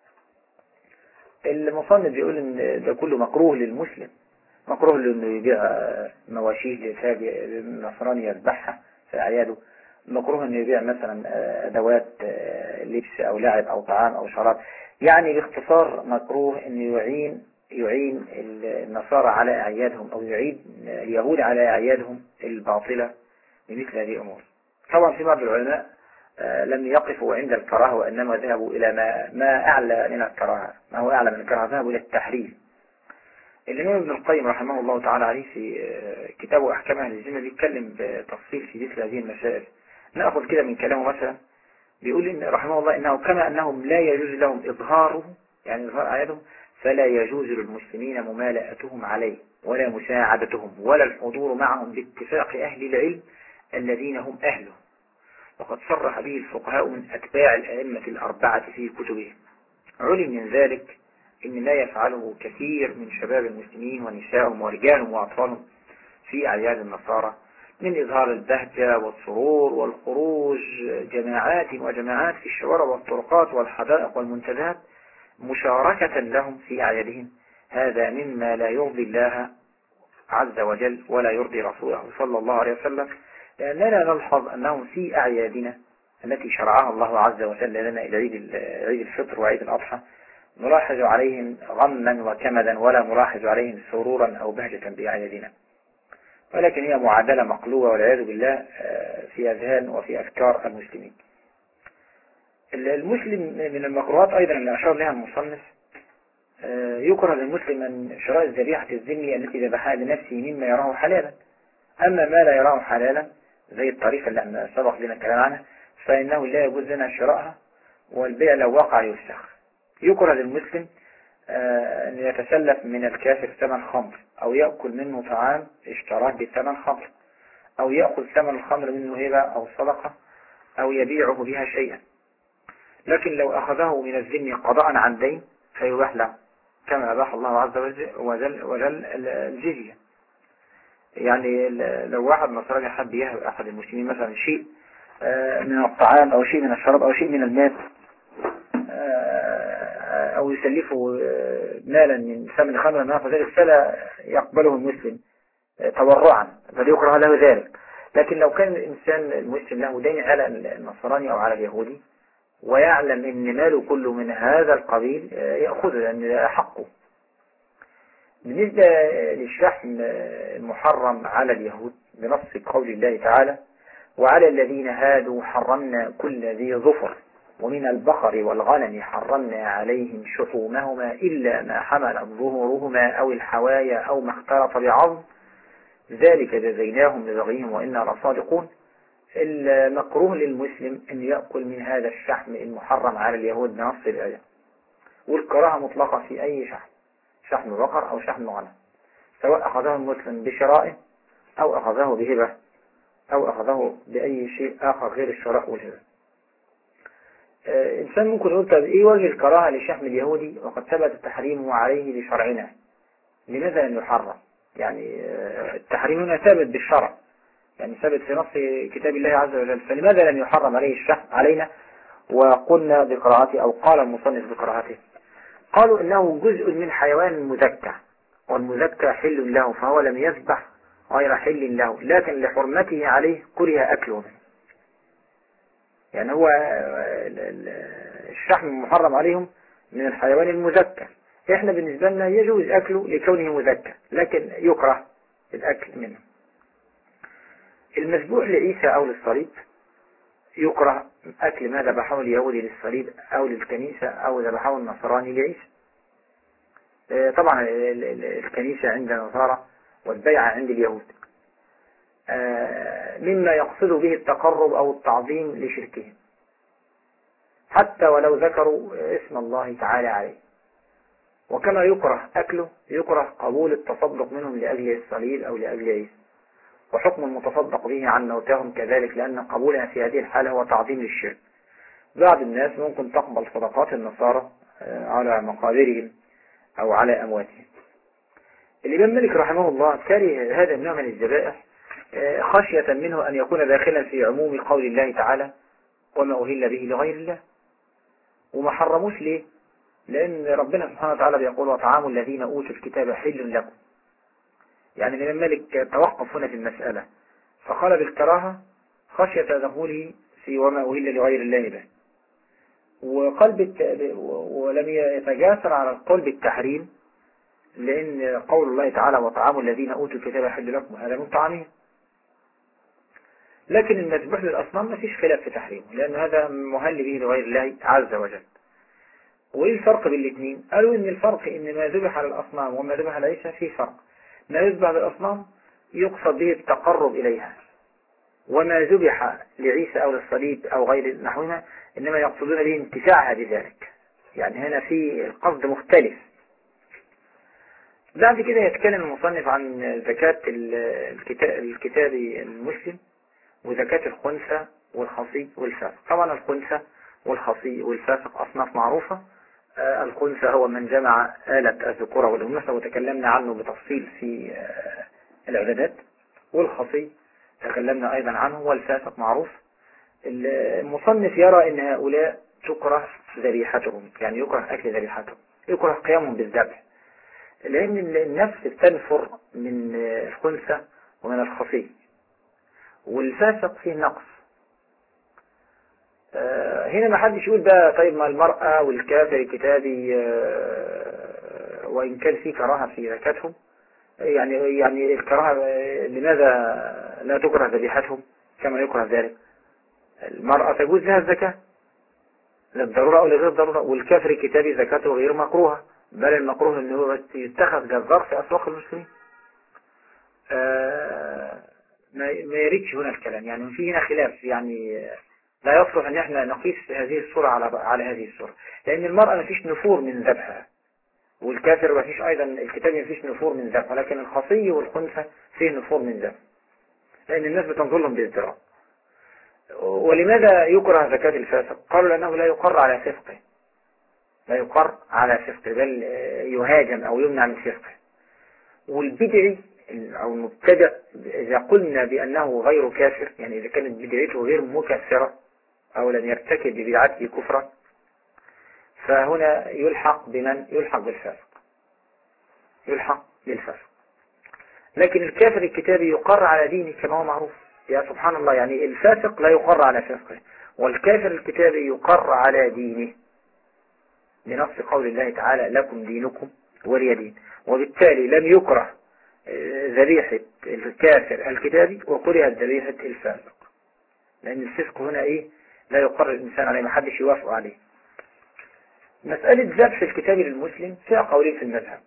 المصنف بيقول إن ده كله مكروه للمسلم، مكروه له إنه يبيع مواشيه للنصراني يذبحها في أعياده، مكروه إنه يبيع مثلا أدوات لبس أو لعب أو طعام أو شراب. يعني باختصار مكروه إنه يعين النصارى على أعيادهم أو يعين اليهود على أعيادهم الباطلة بمثل هذه الأمور. طبعا في بعض العلماء لم يقفوا عند الكراهة وإنما ذهبوا إلى ما أعلى من الكراهة، ما هو أعلى من الكراهة، ذهبوا إلى التحريم. الإمام ابن القيم رحمه الله تعالى عليه في كتابه أحكام أهل الذمة بيتكلم بتفصيل في مثل هذه المسائل. نأخذ كده من كلامه مثلا، بيقول إن رحمه الله إنه كما أنهم لا يجوز لهم إظهاره، يعني إظهار أعيادهم، فلا يجوز للمسلمين ممالأتهم عليه ولا مساعدتهم ولا الحضور معهم باتفاق أهل العلم الذين هم أهله، وقد صرح به الفقهاء من أتباع الأئمة الأربعة في كتبهم. علم من ذلك إن ما يفعله كثير من شباب المسلمين ونسائهم ورجالهم وأطفالهم في أعياد النصارى من إظهار البهجة والسرور والخروج جماعات وجماعات في الشوارع والطرقات والحدائق والمنتزهات مشاركة لهم في أعيادهم، هذا مما لا يرضي الله عز وجل ولا يرضي رسوله صلى الله عليه وسلم، لأننا نلحظ أنهم في أعيادنا التي شرعها الله عز وجل لنا إلى عيد الفطر وعيد الأضحى نلاحظ عليهم غما وكمدا ولا نلاحظ عليهم سرورا أو بهجة بأعيادنا، ولكن هي معادلة مقلوبة والعياذ بالله في أذهان وفي أفكار المسلمين. المسلم من المكروهات أيضا اللي أشار لها المصنف يكره للمسلم من شراء الذبيحة الذمية التي ذبحها لنفسه مما يراه حلالا، أما ما لا يراه حلالا زي الطريقة اللي سبق لنا الكلام عنها فإنه لا يجوز لنا شرائها، والبيع لو وقع يفسخ. يكره للمسلم أن يتسلف من الكافر ثمن خمر أو يأكل منه طعام اشتراه بثمن خمر أو يأخذ ثمن الخمر منه هبة أو صدقة أو يبيعه بها شيئا، لكن لو أخذه من الذمي قضاء عن دين فيباح له كما أباح الله عز وجل الجزية. يعني لو واحد نصراني حب يهب أحد المسلمين مثلا شيء من الطعام أو شيء من الشراب أو شيء من المال أو يسلفه مالا من ثمن خمر ما فذلك فلا يقبله المسلم تورعا بل يكره له ذلك. لكن لو كان الإنسان المسلم له دين على النصراني أو على اليهودي ويعلم أن ماله كله من هذا القبيل يأخذه لأن حقه. بالنسبة للشحن المحرم على اليهود بنص قول الله تعالى وعلى الذين هادوا حرمنا كل ذي ظفر ومن البقر والغنم حرمنا عليهم شحومهما إلا ما حملت ظهورهما أو الحوايا أو ما اختلط بعظم ذلك جزيناهم ببغيهم وإنا لصادقون. المكروه للمسلم أن يأكل من هذا الشحم المحرم على اليهود بنص الآية، والكراهة مطلقة في أي شحم بقر أو شحم غنم سواء أخذه المسلم بشرائه أو أخذه بهبة أو أخذه بأي شيء آخر غير الشراء والهبة. إنسان ممكن يقول طب إيه وجه الكراهة لشحم اليهودي وقد ثبت تحريمه عليه بشرعنا، لماذا لم يحرم؟ يعني التحريم هنا ثابت بالشرع، يعني ثابت في نص كتاب الله عز وجل، فلماذا لم يحرم عليه الشحم علينا وقلنا بقراءته أو قال المصنف بقراءته؟ قالوا إنه جزء من حيوان مزكى والمزكى حل له فهو لم يذبح غير حل له، لكن لحرمته عليه كره أكله، يعني هو الشحم المحرم عليهم من الحيوان المزكى، احنا بالنسبة لنا يجوز أكله لكونه مزكى لكن يكره الأكل منه. المذبوح لعيسى أو للصليب يكره أكل ما ذبحه اليهودي للصليب أو للكنيسة أو ذبحه النصراني لعيسى. طبعا الكنيسة عند النصارى والبيعة عند اليهود مما يقصد به التقرب أو التعظيم لشركهم حتى ولو ذكروا اسم الله تعالى عليه. وكما يكره أكله يكره قبول التصدق منهم لأجل الصليب أو لأجل عيسى، وحكم المتصدق به عن موتاهم كذلك لأن قبولها في هذه الحالة هو تعظيم للشرك. بعض الناس ممكن تقبل صدقات النصارى على مقابرهم أو أمواتهم. الإمام مالك رحمه الله كره هذا النوع من الذبائح خشية منه أن يكون داخلا في عموم قول الله تعالى وما أهل به لغير الله، وما حرموش ليه؟ لأن ربنا سبحانه وتعالى بيقول وطعام الذين أوتوا الكتاب حل لكم. يعني الإمام مالك توقف هنا في المسألة فقال بالكراهة خشية دخوله في وما أهل لغير الله به، ولم يتجاسر على القول بالتحريم، لأن قول الله تعالى وطعام الذين أوتوا الكتاب حل لكم هذا من طعامهم. لكن المذبوح للأصنام ما فيش خلاف في تحريمه، لأن هذا مهل به لغير الله عز وجل. وإيه الفرق بين الاثنين؟ قالوا إن الفرق إن ما ذبح على الأصنام وما ذبح على عيسى فيه فرق. ما يذبح على الأصنام يقصد به التقرب إليها، وما ذبح لعيسى أو للصليب أو غير نحوها إنما يقصدون به انتفاعها بذلك. يعني هنا في القصد مختلف. بعد كده يتكلم المصنف عن زكاة الكتاب المسلم وزكاة الخنثى والخصي والفاسق. طبعا الخنثى والخصي والفاسق أصناف معروفة. الخنثى هو من جمع آلة الذكورة والأنوثة وتكلمنا عنه بتفصيل في العبادات، والخصي تكلمنا أيضا عنه، والفاسق معروف. المصنف يرى أن هؤلاء تكره ذبيحتهم، يعني يكره أكل ذبيحتهم، يكره قيامهم بالذبح، لأن النفس تنفر من الخنثى ومن الخصي، والفاسق فيه نقص. هنا ما حدش يقول بقى طيب ما المرأة والكافر الكتابي وإن كان فيه كراهة في زكاتهم، يعني الكراهة لماذا لا تكره ذبيحتهم كما يكره ذلك؟ المرأة تجوز لها الزكاة للضرورة أو لغير الضرورة، والكافر الكتابي زكاته غير مكروهة، بل المكروه أنه هو يتخذ جزار في أسواق المسلمين. ما يريدش هنا الكلام، يعني في هنا خلاف، يعني لا يصلح ان احنا نقيس هذه الصورة على هذه الصورة، لان المرأة ما فيش نفور من ذبحها، والكافر ما فيش ايضا الكتاب ما فيش نفور من ذبحها، لكن الخصي والخنثى فيه نفور من ذبح، لان الناس بتنظر لهم بازدراء. ولماذا يكره زكاة الفاسق؟ قالوا لانه لا يقر على فسقه، لا يقر على فسقه، بل يهاجم او يمنع من فسقه. والبدعي او المبتدع اذا قلنا بانه غير كافر، يعني اذا كانت بدعته غير مكفرة أو لم يرتكب ببدعته كفرا، فهنا يلحق بمن؟ يلحق بالفاسق، يلحق بالفاسق. لكن الكافر الكتابي يقر على دينه كما هو معروف. يا سبحان الله، يعني الفاسق لا يقر على فاسقه، والكافر الكتابي يقر على دينه بنص قول الله تعالى لكم دينكم ولي دين. وبالتالي لم يكره ذبيحة الكافر الكتابي وكرهت ذبيحة الفاسق، لأن الفسق هنا إيه؟ لا يقر الإنسان عليه، ما حدش يوافق عليه. مسألة ذبح الكتاب للمسلم فيها قولين في المذهب.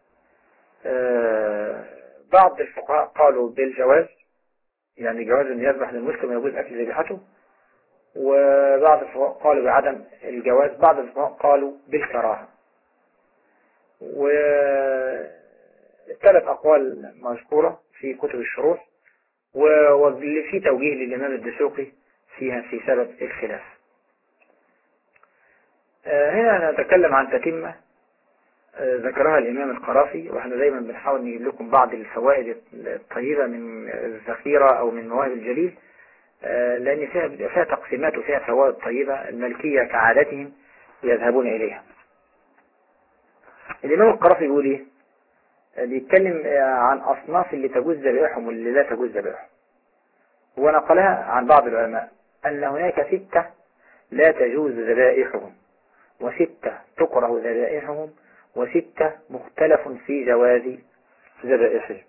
بعض الفقهاء قالوا بالجواز، يعني جواز أن يذبح للمسلم ويجوز أكل ذبيحته، وبعض الفقهاء قالوا بعدم الجواز، بعض الفقهاء قالوا بالكراهة. والثلاث أقوال مذكورة في كتب الشروح، واللي في توجيه للإمام الدسوقي فيها في سبب الخلاف. هنا نتكلم عن تتمة ذكرها الإمام القرافي، وإحنا دايما بنحاول نجيب لكم بعض الفوائد الطيبة من الذخيرة أو من مواهب الجليل، لأن فيها تقسيمات وفيها فوائد طيبة. الملكية كعادتهم يذهبون إليها. الإمام القرافي بيقول إيه؟ بيتكلم عن أصناف اللي تجوز ذبائحهم واللي لا تجوز ذبائحهم، ونقلها عن بعض العلماء أن هناك 6 لا تجوز ذبائحهم، و6 تكره ذبائحهم، و6 مختلف في جواز ذبائحهم.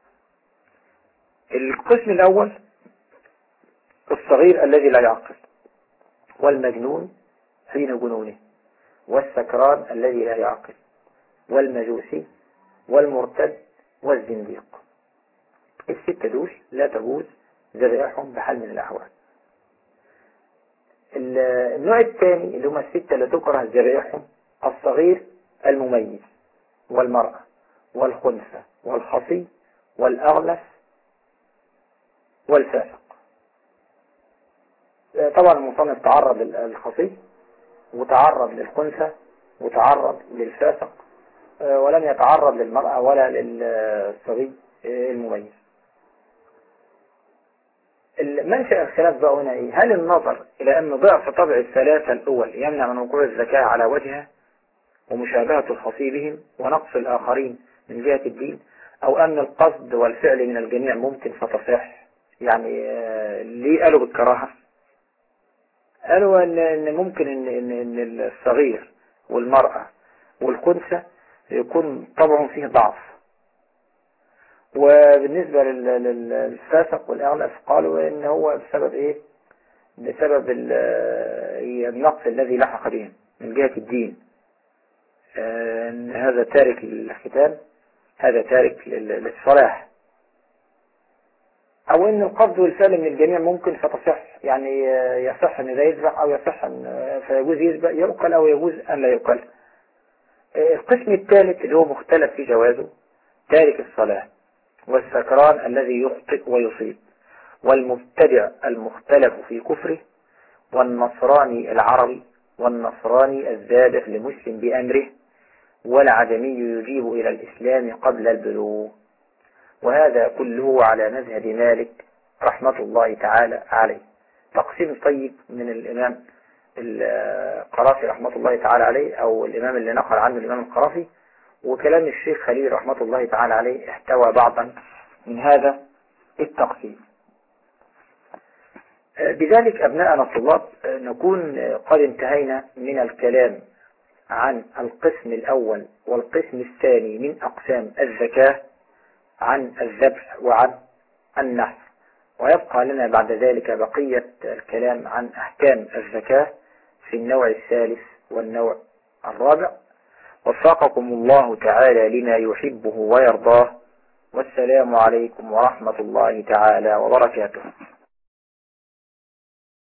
القسم الأول الصغير الذي لا يعقل، والمجنون حين جنونه، والسكران الذي لا يعقل، والمجوسي، والمرتد، والزنديق. ال6 دول لا تجوز ذبائحهم بحال من الأحوال. النوع الثاني اللي هم ال6 اللي تكره ذبائحهم الصغير المميز، والمرأة، والخنثى، والخصي، والأغلف، والفاسق. طبعا المصنف تعرض للخصي وتعرض للخنثى وتعرض للفاسق ولم يتعرض للمرأة ولا للصبي المميز. منشأ الخلاف بقى هنا ايه؟ هل النظر الى ان ضعف طبع الثلاثة الاول يمنع من وقوع الزكاة على وجهها ومشابهة الخصي بهم ونقص الاخرين من جهة الدين، او ان القصد والفعل من الجميع ممكن فتصح؟ يعني ليه قالوا بالكراهة؟ قالوا ان ممكن ان الصغير والمرأة والخنثى يكون طبعهم فيه ضعف، وبالنسبة للفاسق والأغلف قالوا ان هو بسبب ايه؟ بسبب النقص الذي لحق بهم من جهة الدين، ان هذا تارك للختان، هذا تارك للصلاح، او ان القصد والفعل من الجميع ممكن فتصح، يعني يصح ان ده يذبح او يصح ان فيجوز يؤكل او يجوز ان لا يؤكل. القسم الثالث اللي هو مختلف في جوازه تارك الصلاة والسكران الذي يخطئ ويصيب والمبتدع المختلف في كفره والنصراني العربي والنصراني الزادف لمسلم بأمره والعجمي يجيب إلى الإسلام قبل البلوغ. وهذا كله على مذهب مالك رحمة الله تعالى عليه. تقسيم طيب من الإمام القرافي رحمة الله تعالى عليه، أو الإمام اللي نقل عنه الإمام القرافي، وكلام الشيخ خليل رحمة الله تعالى عليه احتوى بعضا من هذا التقسيم. بذلك أبناءنا الطلاب نكون قد انتهينا من الكلام عن القسم الأول والقسم الثاني من أقسام الزكاة، عن الذبح وعن النحر، ويبقى لنا بعد ذلك بقية الكلام عن أحكام الزكاة في النوع الثالث والنوع الرابع. وفقكم الله تعالى لما يحبه ويرضاه، والسلام عليكم ورحمة الله تعالى وبركاته.